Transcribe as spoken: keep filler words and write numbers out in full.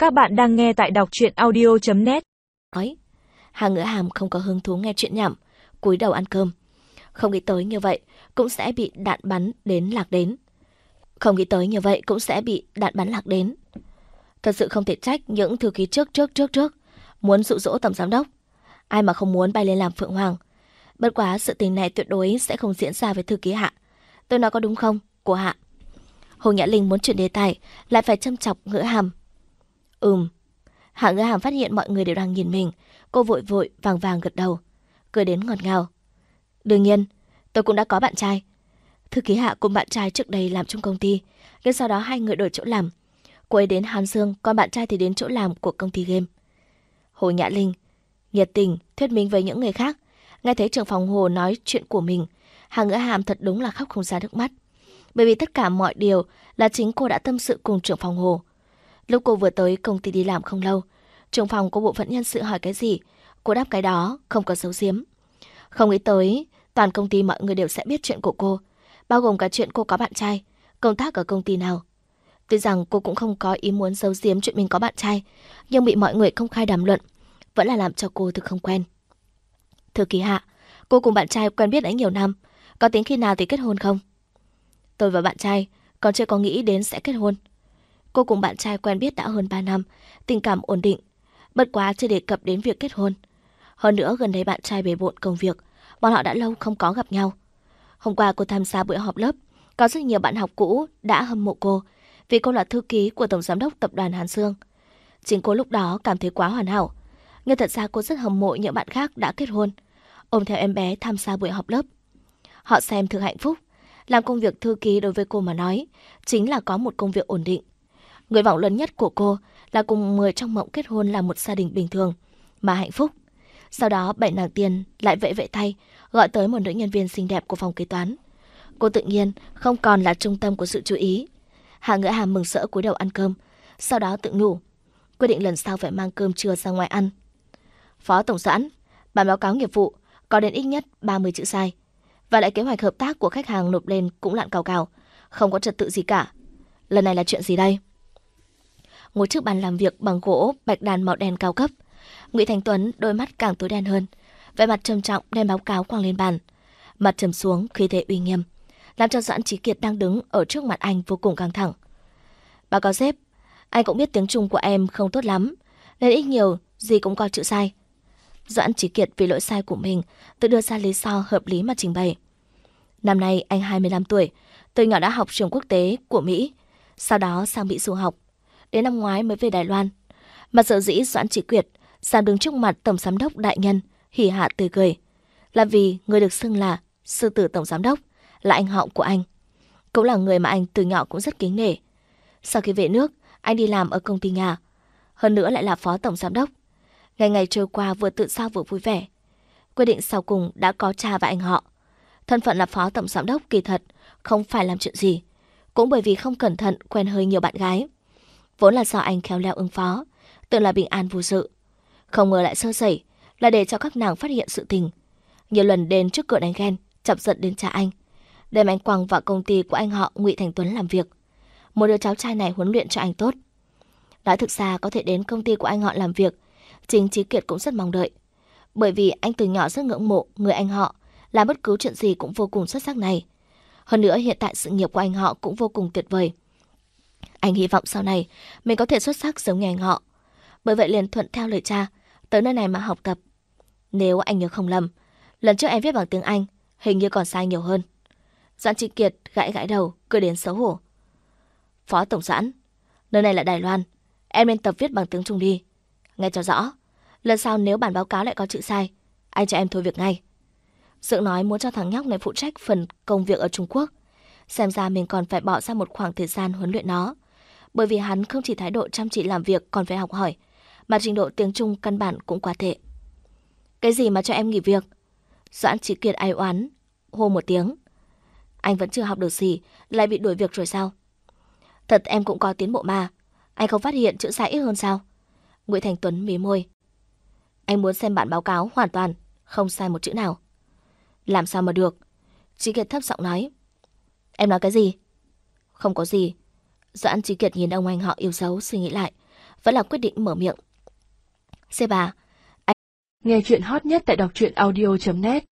Các bạn đang nghe tại đọc truyện audio chấm net. Nói, Hà Ngữ Hàm không có hứng thú nghe chuyện nhảm, cúi đầu ăn cơm. Không nghĩ tới như vậy cũng sẽ bị đạn bắn đến lạc đến. Không nghĩ tới như vậy cũng sẽ bị đạn bắn lạc đến. Thật sự không thể trách những thư ký trước trước trước trước muốn dụ dỗ tổng giám đốc. Ai mà không muốn bay lên làm Phượng Hoàng. Bất quá sự tình này tuyệt đối sẽ không diễn ra với thư ký Hạ. Tôi nói có đúng không, của Hạ? Hồ Nhã Linh muốn chuyển đề tài, lại phải châm chọc Ngữ Hàm. Ừm. Hạ Ngữ Hàm phát hiện mọi người đều đang nhìn mình, cô vội vội vàng vàng gật đầu, cười đến ngọt ngào. Đương nhiên, tôi cũng đã có bạn trai. Thư ký Hạ cùng bạn trai trước đây làm chung công ty, nhưng sau đó hai người đổi chỗ làm. Cô ấy đến Hán Dương, còn bạn trai thì đến chỗ làm của công ty game. Hồ Nhã Linh nhiệt tình thuyết minh với những người khác. Nghe thấy trưởng phòng Hồ nói chuyện của mình, Hạ Ngữ Hàm thật đúng là khóc không ra nước mắt. Bởi vì tất cả mọi điều là chính cô đã tâm sự cùng trưởng phòng Hồ. Lúc cô vừa tới công ty đi làm không lâu, trưởng phòng của bộ phận nhân sự hỏi cái gì, cô đáp cái đó, không có giấu giếm. Không nghĩ tới, toàn công ty mọi người đều sẽ biết chuyện của cô, bao gồm cả chuyện cô có bạn trai, công tác ở công ty nào. Tuy rằng cô cũng không có ý muốn giấu giếm chuyện mình có bạn trai, nhưng bị mọi người công khai đàm luận, vẫn là làm cho cô thực không quen. Thư ký Hạ, cô cùng bạn trai quen biết đã nhiều năm, có tính khi nào thì kết hôn không? Tôi và bạn trai còn chưa có nghĩ đến sẽ kết hôn. Cô cùng bạn trai quen biết đã hơn ba năm, tình cảm ổn định, bất quá chưa đề cập đến việc kết hôn. Hơn nữa gần đây bạn trai bề bộn công việc, bọn họ đã lâu không có gặp nhau. Hôm qua cô tham gia buổi họp lớp, có rất nhiều bạn học cũ đã hâm mộ cô, vì cô là thư ký của Tổng Giám đốc Tập đoàn Hán Dương. Chính cô lúc đó cảm thấy quá hoàn hảo, nhưng thật ra cô rất hâm mộ những bạn khác đã kết hôn, ôm theo em bé tham gia buổi họp lớp. Họ xem thực hạnh phúc, làm công việc thư ký đối với cô mà nói, chính là có một công việc ổn định. Nguyện vọng lớn nhất của cô là cùng người trong mộng kết hôn làm một gia đình bình thường, mà hạnh phúc. Sau đó bảy nàng tiên lại vẫy vẫy tay, gọi tới một nữ nhân viên xinh đẹp của phòng kế toán. Cô tự nhiên không còn là trung tâm của sự chú ý. Hạ Ngữ Hàm mừng rỡ cúi đầu ăn cơm, sau đó tự nhủ, quyết định lần sau phải mang cơm trưa ra ngoài ăn. Phó Tổng Doãn, bản báo cáo nghiệp vụ có đến ít nhất ba mươi chữ sai. Và lại kế hoạch hợp tác của khách hàng nộp lên cũng lạn cào cào, không có trật tự gì cả. Lần này là chuyện gì đây? Ngồi trước bàn làm việc bằng gỗ bạch đàn màu đen cao cấp, Ngụy Thành Tuấn đôi mắt càng tối đen hơn, vẻ mặt trầm trọng đem báo cáo quăng lên bàn, mặt trầm xuống khí thế uy nghiêm, làm cho Doãn Chí Kiệt đang đứng ở trước mặt anh vô cùng căng thẳng. Báo cáo sếp, anh cũng biết tiếng Trung của em không tốt lắm, nên ít nhiều gì cũng có chữ sai. Doãn Chí Kiệt vì lỗi sai của mình tự đưa ra lý do hợp lý mà trình bày. Năm nay anh hai mươi lăm tuổi, từ nhỏ đã học trường quốc tế của Mỹ, sau đó sang Mỹ du học, đến năm ngoái mới về Đài Loan. Mà sở dĩ Doãn Chí Kiệt dám đứng trước mặt Tổng Giám đốc đại nhân hỉ hạ tươi cười, là vì người được xưng là sư tử Tổng Giám đốc là anh họ của anh, cũng là người mà anh từ nhỏ cũng rất kính nể. Sau khi về nước, anh đi làm ở công ty nhà, hơn nữa lại là phó Tổng Giám đốc. Ngày ngày trôi qua vừa tự sao vừa vui vẻ. Quyết định sau cùng đã có cha và anh họ. Thân phận là phó Tổng Giám đốc kỳ thật không phải làm chuyện gì, cũng bởi vì không cẩn thận quen hơi nhiều bạn gái. Vốn là do anh khéo léo ứng phó, tưởng là bình an vô sự, không ngờ lại sơ sẩy, là để cho các nàng phát hiện sự tình. Nhiều lần đến trước cửa đánh ghen, chọc giận đến cha anh, đem anh quăng vào công ty của anh họ Ngụy Thành Tuấn làm việc. Một đứa cháu trai này huấn luyện cho anh tốt. Nói thực ra có thể đến công ty của anh họ làm việc, chính Chí Kiệt cũng rất mong đợi, bởi vì anh từ nhỏ rất ngưỡng mộ người anh họ, làm bất cứ chuyện gì cũng vô cùng xuất sắc này. Hơn nữa hiện tại sự nghiệp của anh họ cũng vô cùng tuyệt vời. Anh hy vọng sau này mình có thể xuất sắc giống như anh họ. Bởi vậy liền thuận theo lời cha, tới nơi này mà học tập. Nếu anh nhớ không lầm, lần trước em viết bằng tiếng Anh, hình như còn sai nhiều hơn. Doãn Chí Kiệt gãi gãi đầu, cười đến xấu hổ. Phó Tổng Doãn, nơi này là Đài Loan, em nên tập viết bằng tiếng Trung đi. Nghe cho rõ, lần sau nếu bản báo cáo lại có chữ sai, anh cho em thôi việc ngay. Dượng nói muốn cho thằng nhóc này phụ trách phần công việc ở Trung Quốc. Xem ra mình còn phải bỏ ra một khoảng thời gian huấn luyện nó, bởi vì hắn không chỉ thái độ chăm chỉ làm việc còn phải học hỏi, mà trình độ tiếng Trung căn bản cũng quá tệ. Cái gì mà cho em nghỉ việc? Doãn Chí Kiệt ai oán hô một tiếng. Anh vẫn chưa học được gì, lại bị đuổi việc rồi sao? Thật em cũng có tiến bộ mà, anh không phát hiện chữ sai ít hơn sao? Ngụy Thành Tuấn mí môi. Anh muốn xem bản báo cáo hoàn toàn không sai một chữ nào. Làm sao mà được? Chí Kiệt thấp giọng nói. Em nói cái gì? Không có gì. Doãn Chí Kiệt nhìn ông anh họ yêu dấu suy nghĩ lại, vẫn là quyết định mở miệng. C ba. Nghe chuyện hot nhất tại đọc truyện audio chấm net.